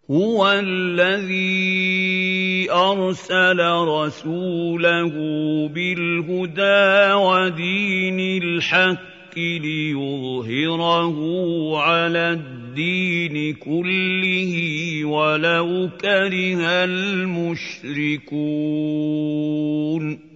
هُوَ الَّذِي أَرْسَلَ رَسُولَهُ بِالْهُدَىٰ وَدِينِ الْحَقِّ لِيُظْهِرَهُ عَلَى الدِّينِ كُلِّهِ وَلَوْ كَرِهَ الْمُشْرِكُونَ